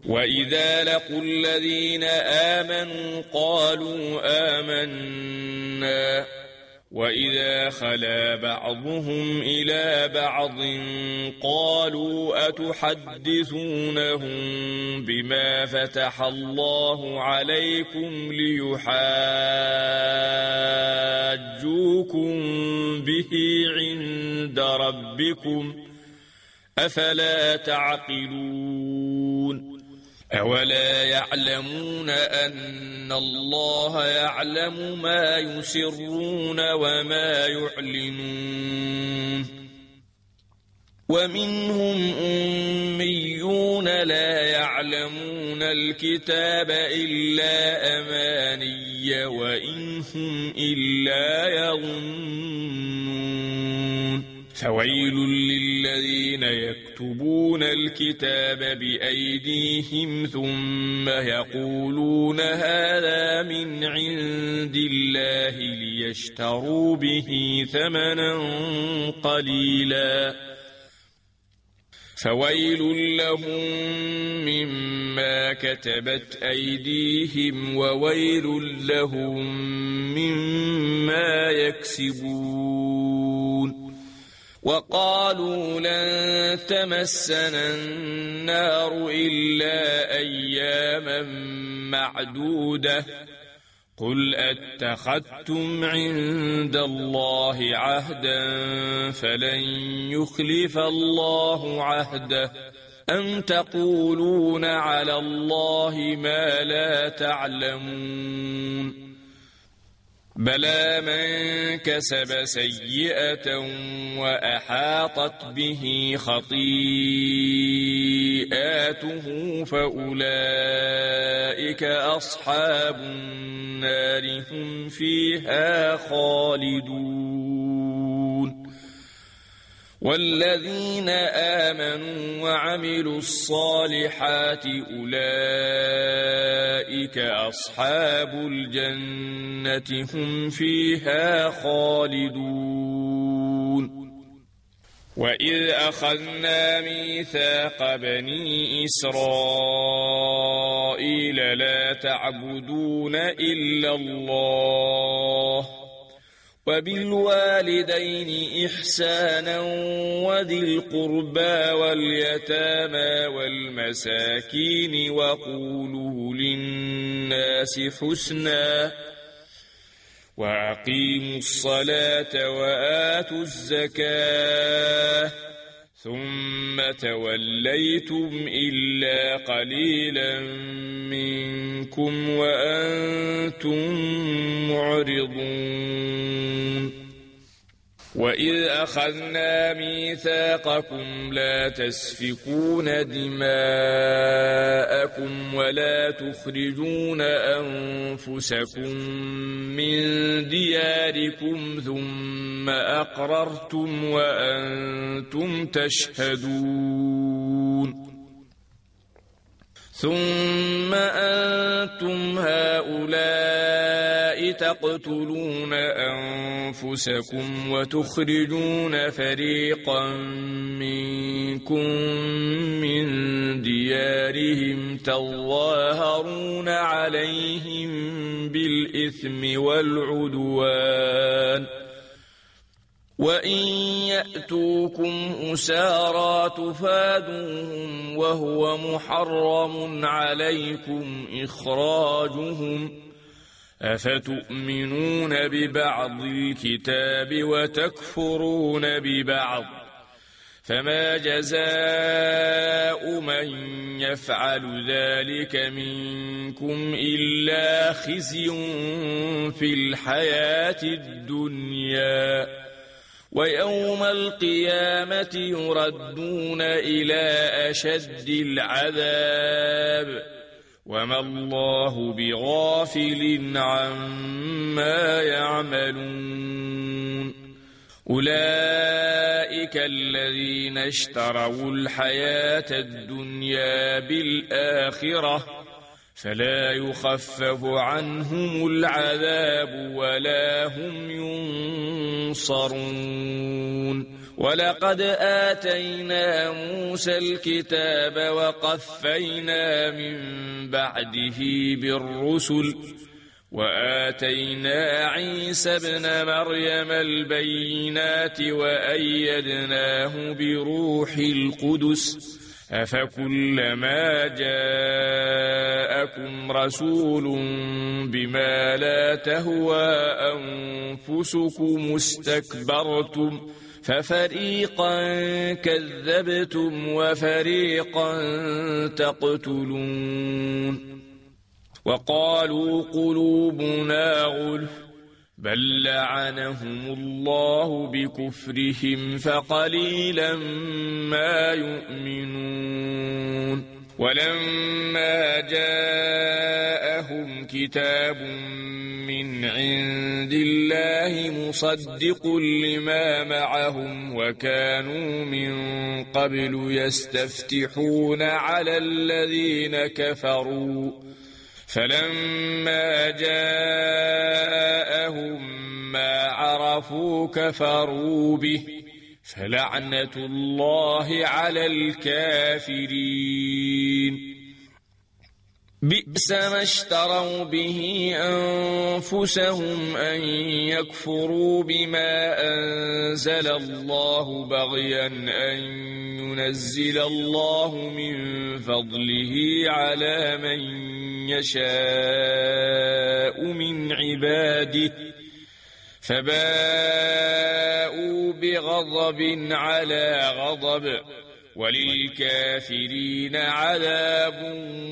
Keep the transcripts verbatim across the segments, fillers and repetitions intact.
وإذا لقوا الذين آمنوا قالوا آمنا وإذا خلا بعضهم إلى بعض قالوا أتحدثونهم بما فتح الله عليكم ليحاجوكم به عند ربكم أفلا تعقلون أولا يعلمون أن الله يعلم ما يسرون وما يعلنون ومنهم أميون لا يعلمون الكتاب إلا أماني وإن هم إلا يظنون فويل للذين يكتبون الكتاب بأيديهم ثم يقولون هذا من عند الله ليشتروا به ثمنا قليلا فويل لهم مما كتبت أيديهم وويل لهم مما يكسبون وقالوا لن تمسنا النار إلا أياما معدودة قل أتخذتم عند الله عهدا فلن يخلف الله عهده أم تقولون على الله ما لا تعلمون بلى من كسب سيئة وأحاطت به خطيئاته فأولئك أصحاب النار هم فيها خالدون والذين آمنوا وعملوا الصالحات أولئك أصحاب الجنة هم فيها خالدون وإذ أخذنا ميثاق بني إسرائيل لا تعبدون إلا الله وبالوالدين إحسانا وذي القربى واليتامى والمساكين وقولوا للناس حسنا وأقيموا الصلاة وآتوا الزكاة ثم توليتم إلا قليلا منكم وأنتم معرضون وإذ أخذنا ميثاقكم لا تسفكون دماءكم ولا تخرجون أنفسكم من دياركم ثم أقررتم وأنتم تشهدون ثم أنتم هؤلاء تقتلون أنفسكم وتخرجون فريقا منكم من ديارهم تظاهرون عليهم بالإثم والعدوان وإن يأتوكم أسارى تفادوهم وهو محرم عليكم إخراجهم أفتؤمنون ببعض الكتاب وتكفرون ببعض فما جزاء من يفعل ذلك منكم إلا خزي في الحياة الدنيا ويوم القيامة يردون إلى أشد العذاب وما الله بغافل عما يعملون أولئك الذين اشتروا الحياة الدنيا بالآخرة فلا يخفف عنهم العذاب ولا هم ينصرون ولقد آتينا موسى الكتاب وقفينا من بعده بالرسل وآتينا عيسى ابن مريم البينات وأيدناه بروح القدس أفكلما جاءكم رسول بما لا تهوى أنفسكم استكبرتم ففريقا كذبتم وفريقا تقتلون وقالوا قلوبنا غلف بل لعنهم الله بكفرهم فقليلا ما يؤمنون ولما جاءهم كتاب من عند الله مصدق لما معهم وكانوا من قبل يستفتحون على الذين كفروا فلما جاءهم ما عرفوا كفروا به فلعنة الله على الكافرين بئس ما اشتروا به أنفسهم أن يكفروا بما أنزل الله بغيا أن ينزل الله من فضله على من يشاء من عباده فباءوا بغضب على غضب وللكافرين عذاب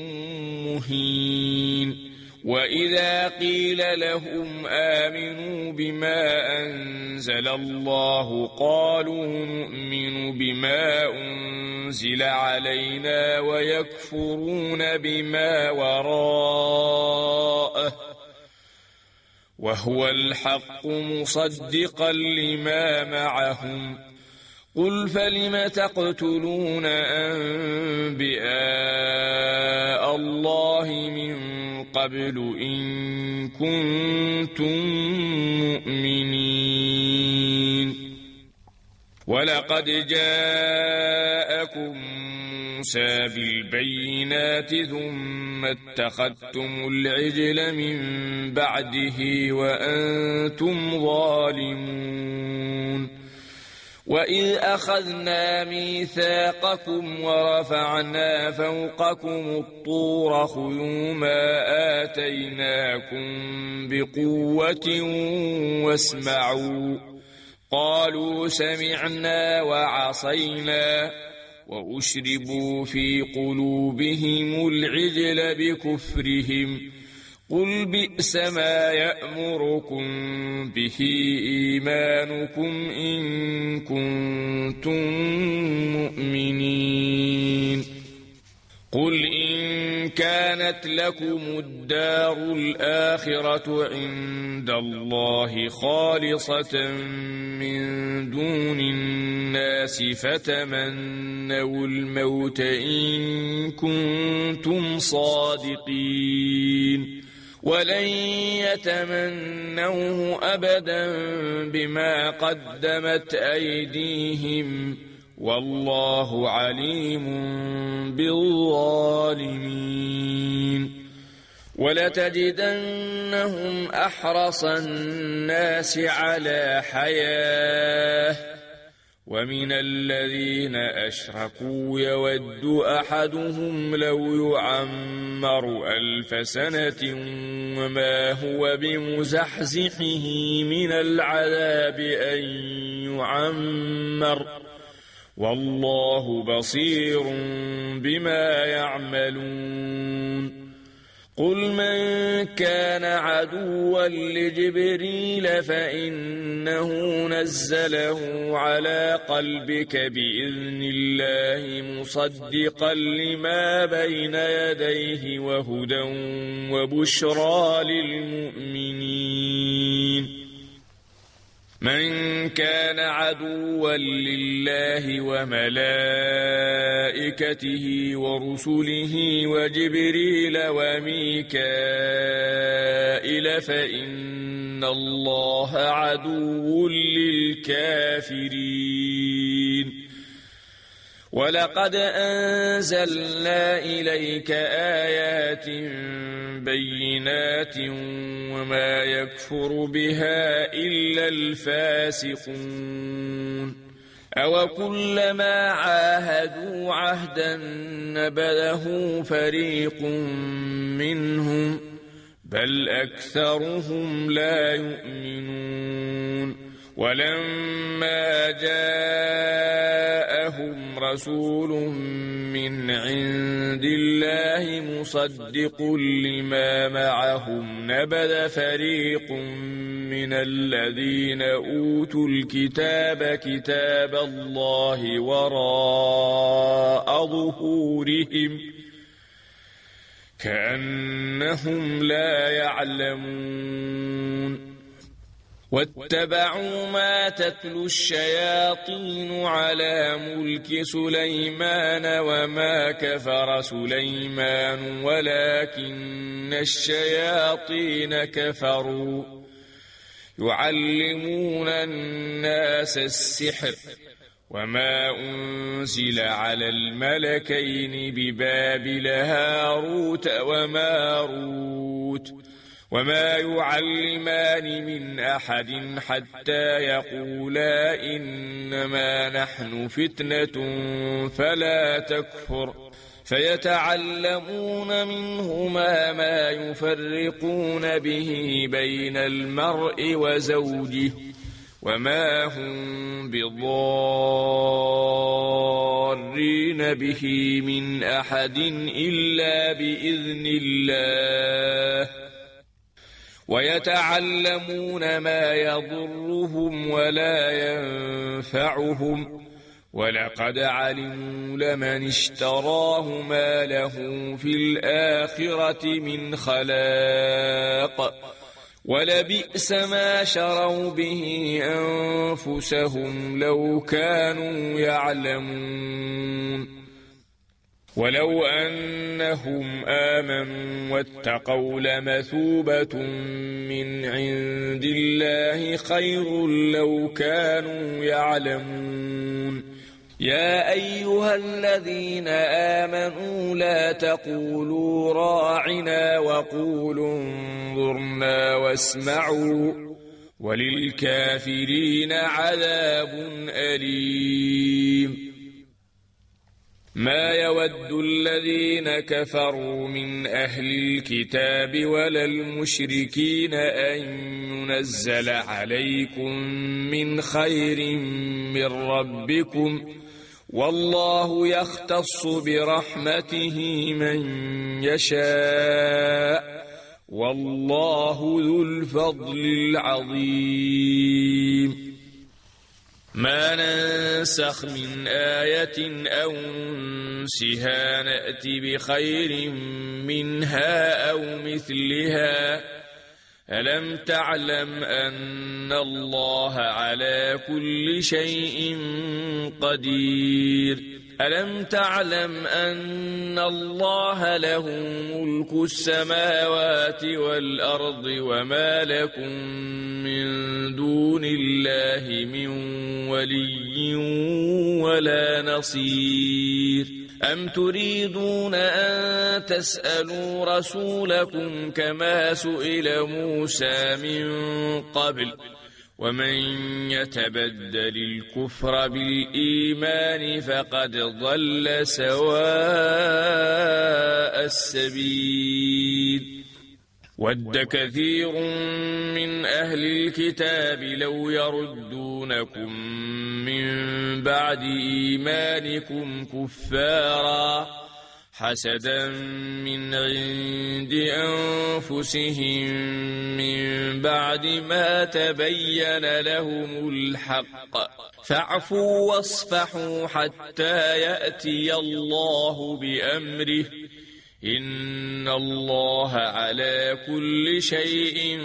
مهين وإذا قيل لهم آمنوا بما أنزل الله قالوا نؤمن بما أنزل علينا ويكفرون بما وراءه وهو الحق مصدقا لما معهم قل فلم تقتلون أنبياء الله من قبل إن كنتم مؤمنين ولقد جاءكم موسى بالبينات ثم اتخذتم العجل من بعده وأنتم ظالمون وإذ أخذنا ميثاقكم ورفعنا فوقكم الطور خذوا ما آتيناكم بقوة واسمعوا قالوا سمعنا وعصينا وأشربوا في قلوبهم العجل بكفرهم قل بئس ما يأمركم به إيمانكم إن كنتم مؤمنين قل إن كانت لكم الدار الآخرة عند الله خالصة من دون الناس فتمنوا الموت إن كنتم صادقين ولن يتمنوه أبدا بما قدمت أيديهم والله عليم بالظالمين ولتجدنهم أحرص الناس على حياة ومن الذين أشركوا يود أحدهم لو يعمر ألف سنة وما هو بمزحزحه من العذاب أن يعمر والله بصير بما يعملون قل من كان عدوا لجبريل فإنه نزله على قلبك بإذن الله مصدقا لما بين يديه وهدى وبشرى للمؤمنين من كان عدوا لله وملائكته ورسله وجبريل وميكائيل فإن الله عدو للكافرين ولقد أنزلنا إليك آيات بينات وما يكفر بها إلا الفاسقون أوكلما عاهدوا عهدا نبذه فريق منهم بل أكثرهم لا يؤمنون ولما جاءهم رسول من عند الله مصدق لما معهم نبذ فريق من الذين أوتوا الكتاب كتاب الله وراء ظهورهم كأنهم لا يعلمون واتبعوا ما تتلو الشياطين على ملك سليمان وما كفر سليمان ولكن الشياطين كفروا يعلمون الناس السحر وما أنزل على الملكين ببابل هاروت وماروت وما يعلمان من أحد حتى يقولا إنما نحن فتنة فلا تكفر فيتعلمون منهما ما يفرقون به بين المرء وزوجه وما هم بضارين به من أحد إلا بإذن الله ويتعلمون ما يضرهم ولا ينفعهم ولقد علموا لمن اشتراه ما له في الآخرة من خلاق ولبئس ما شروا به أنفسهم لو كانوا يعلمون ولو أنهم آمنوا واتقوا لمثوبة من عند الله خير لو كانوا يعلمون يا أيها الذين آمنوا لا تقولوا راعنا وقولوا انظرنا واسمعوا وللكافرين عذاب أليم ما يود الذين كفروا من أهل الكتاب ولا المشركين أن ينزل عليكم من خير من ربكم والله يختص برحمته من يشاء والله ذو الفضل العظيم ما ننسخ من آية أو ننسها نأت بخير منها أو مثلها ألم تعلم أن الله على كل شيء قدير ألم تعلم أن الله له ملك السماوات والأرض وما لكم من دون الله من ولي ولا نصير أم تريدون أن تسألوا رسولكم كما سئل موسى من قبل ومن يتبدل الكفر بالإيمان فقد ضل سواء السبيل ود كثير من أهل الكتاب لو يردونكم من بعد إيمانكم كفارا حسدا من عند أنفسهم من بعد ما تبين لهم الحق فاعفوا واصفحوا حتى يأتي الله بأمره إن الله على كل شيء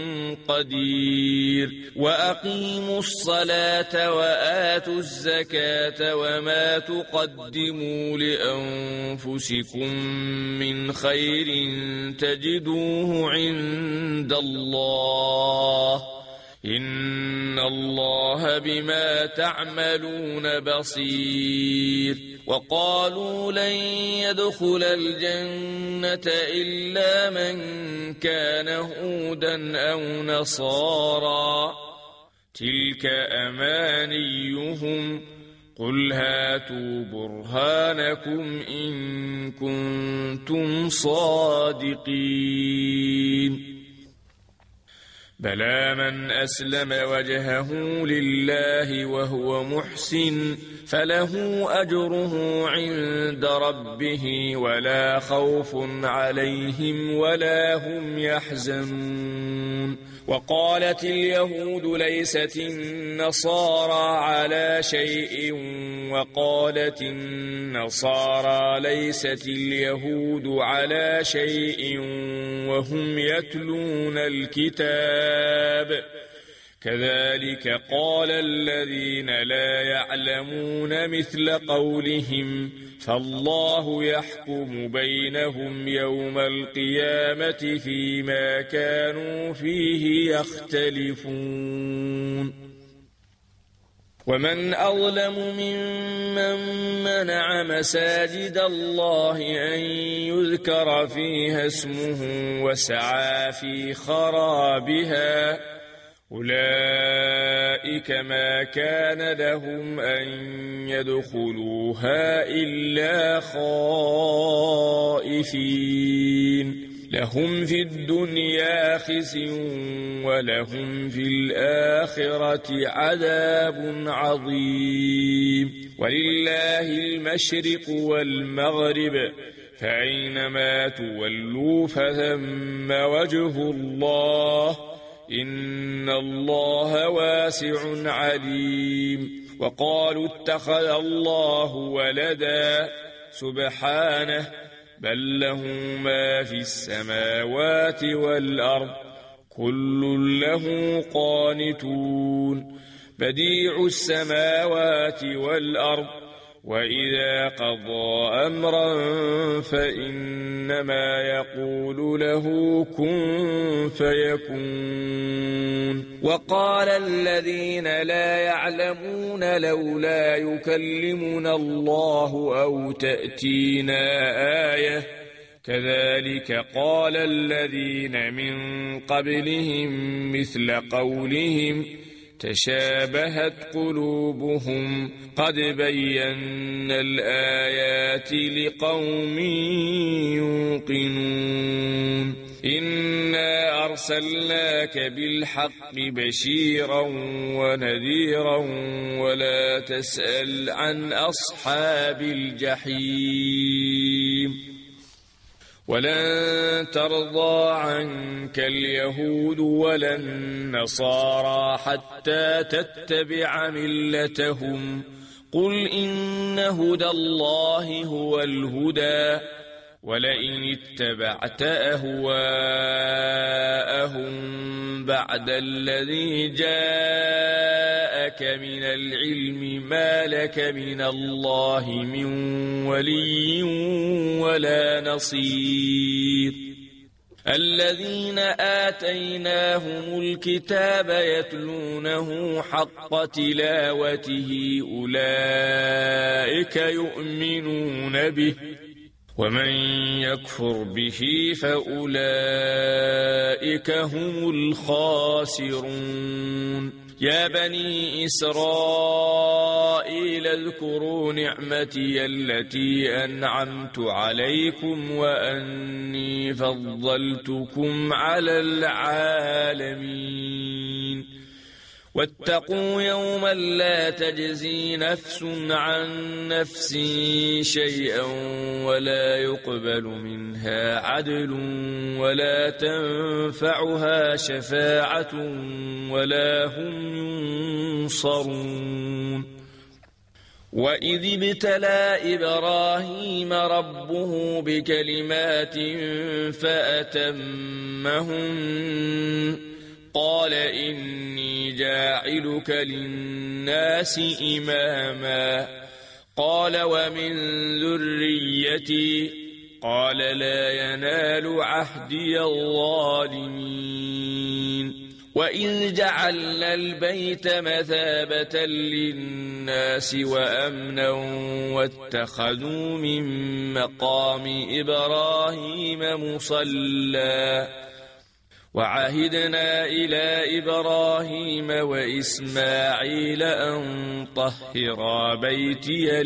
قدير وأقيموا الصلاة وآتوا الزكاة وما تقدموا لأنفسكم من خير تجدوه عند الله إن الله بما تعملون بصير وقالوا لن يدخل الجنة إلا من كان هودا أو نصارى تلك أمانيهم قل هاتوا برهانكم إن كنتم صادقين بلى من أسلم وجهه لله وهو محسن فله أجره عند ربه ولا خوف عليهم ولا هم يحزنون وقالت اليهود ليست النصارى على شيء وقالت النصارى ليست اليهود على شيء وهم يتلون الكتاب كذلك قال الذين لا يعلمون مثل قولهم فالله يحكم بينهم يوم القيامة فيما كانوا فيه يختلفون ومن أظلم ممن منع مساجد الله أن يذكر فيها اسمه وسعى في خرابها أولئك ما كان لهم أن يدخلوها إلا خائفين لهم في الدنيا خزي ولهم في الآخرة عذاب عظيم ولله المشرق والمغرب فأينما تولوا فثم وجه الله إن الله واسع عليم وقالوا اتخذ الله ولدا سبحانه بل له ما في السماوات والأرض كل له قانتون بديع السماوات والأرض وإذا قضى أمرا فإنما يقول له كن فيكون وقال الذين لا يعلمون لولا يكلمنا الله أو تأتينا آية كذلك قال الذين من قبلهم مثل قولهم تشابهت قلوبهم قد بينا الآيات لقوم يوقنون إنا أرسلناك بالحق بشيرا ونذيرا ولا تسأل عن أصحاب الجحيم ولن ترضى عنك اليهود ولا النصارى حتى تتبع ملتهم قل إن هدى الله هو الهدى ولئن اتبعت أهواءهم بعد الذي جاءك من العلم ما لك من الله من ولي ولا نصير الذين آتيناهم الكتاب يتلونه حق تلاوته أولئك يؤمنون به ومن يكفر به فأولئك هم الخاسرون يا بني إسرائيل اذكروا نعمتي التي أنعمت عليكم وأني فضلتكم على العالمين واتقوا يوما لا تجزي نفس عن نفس شيئا ولا يقبل منها عدل ولا تنفعها شفاعة ولا هم ينصرون وإذ ابتلى إبراهيم ربه بكلمات فأتمهن قال إني جاعلك للناس إماما قال ومن ذريتي قال لا ينال عهدي الظالمين وإذ جعلنا البيت مثابة للناس وأمنا واتخذوا من مقام إبراهيم مصلى وعهدنا إلى إبراهيم وإسماعيل أن طهرا بيتي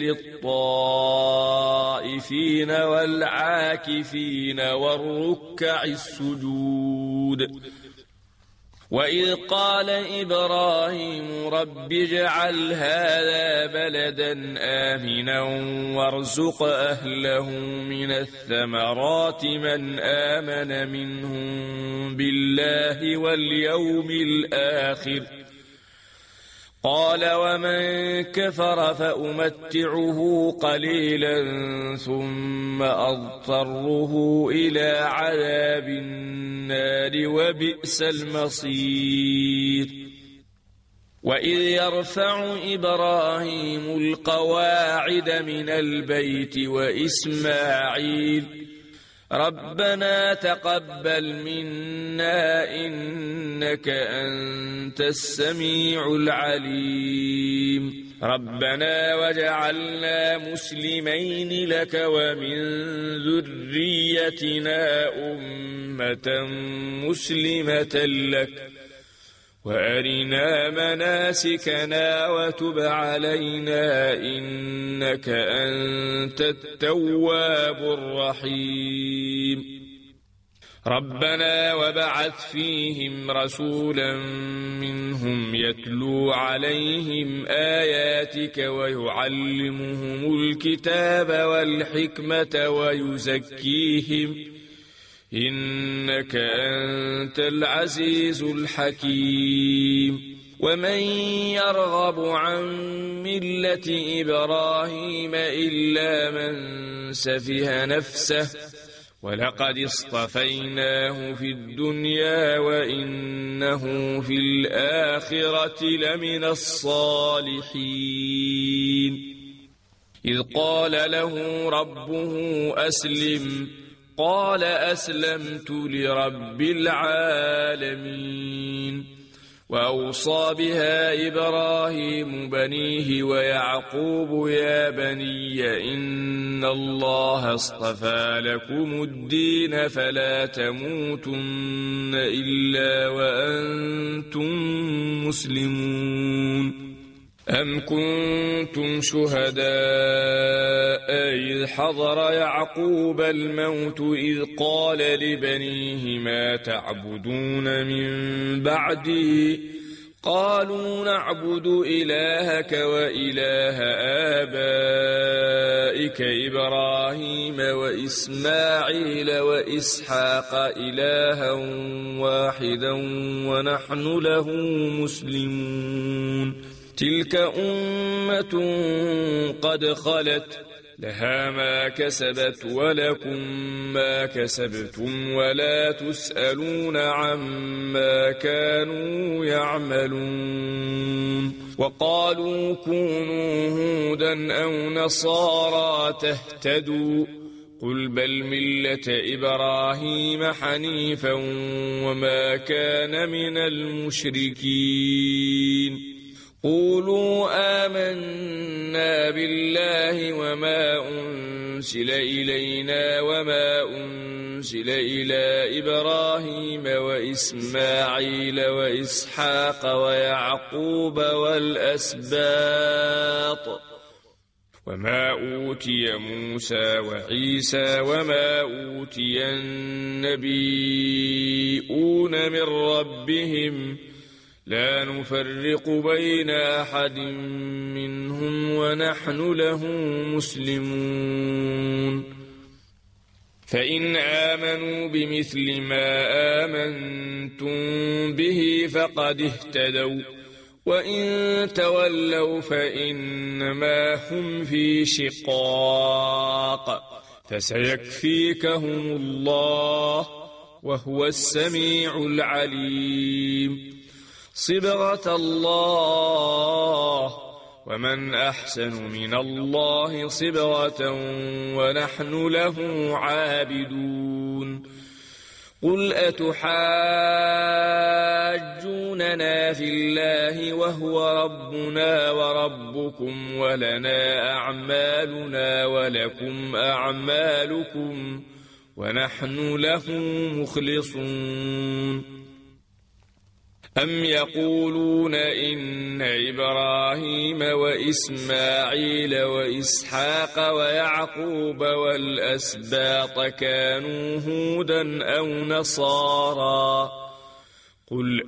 للطائفين والعاكفين والركع السجود وإذ قال إبراهيم رب اجعل هذا بلدا آمنا وارزق أهله من الثمرات من آمن منهم بالله واليوم الآخر قال ومن كفر فأمتعه قليلا ثم أضطره إلى عذاب النار وبئس المصير وإذ يرفع إبراهيم القواعد من البيت وإسماعيل ربنا تقبل منا إنك أنت السميع العليم ربنا وجعلنا مسلمين لك ومن ذريتنا أمة مسلمة لك وأرنا مناسكنا وتب علينا إنك أنت التواب الرحيم ربنا وبعث فيهم رسولا منهم يتلو عليهم آياتك ويعلمهم الكتاب والحكمة ويزكيهم إنك أنت العزيز الحكيم ومن يرغب عن ملة إبراهيم إلا من سفه نفسه ولقد اصطفيناه في الدنيا وإنه في الآخرة لمن الصالحين إذ قال له ربه أسلم قال أسلمت لرب العالمين وأوصى بها إبراهيم بنيه ويعقوب يا بني إن الله اصطفى لكم الدين فلا تموتن إلا وأنتم مسلمون أم كنتم شهداء إذ حضر يعقوب الموت إذ قال لبنيه ما تعبدون من بعدي قالوا نعبد إلهك وإله آبائك إبراهيم وإسماعيل وإسحاق إلها واحدا ونحن له مسلمون تلك أمة قد خلت لها ما كسبت ولكم ما كسبتم ولا تسألون عما كانوا يعملون وقالوا كونوا هودا أو نصارى تهتدوا قل بل ملة إبراهيم حنيفا وما كان من المشركين قولوا آمنا بالله وما أنزل إلينا وما أنزل إلى إبراهيم وإسماعيل وإسحاق ويعقوب والأسباط وما أوتي موسى وعيسى وما أوتي النبيون من ربهم لا نفرق بين أحد منهم ونحن له مسلمون فإن آمنوا بمثل ما آمنتم به فقد اهتدوا وإن تولوا فإنما هم في شقاق فسيكفيكهم الله وهو السميع العليم صبغة الله ومن أحسن من الله صبغة ونحن له عابدون قل أتحاجوننا في الله وهو ربنا وربكم ولنا أعمالنا ولكم أعمالكم ونحن له مخلصون أم يقولون إن إبراهيم وإسماعيل وإسحاق ويعقوب والأسباط كانوا هودا أو نصارى قل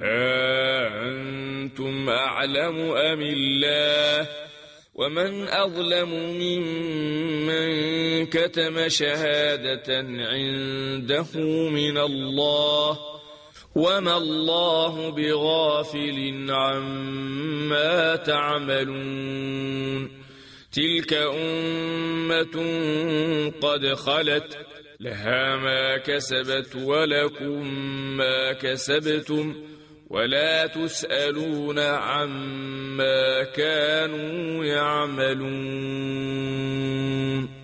أأنتم أعلم أم الله ومن أظلم ممن كتم شهادة عنده من الله وما الله بغافل عما تعملون تلك أمة قد خلت لها ما كسبت ولكم ما كسبتم ولا تسألون عما كانوا يعملون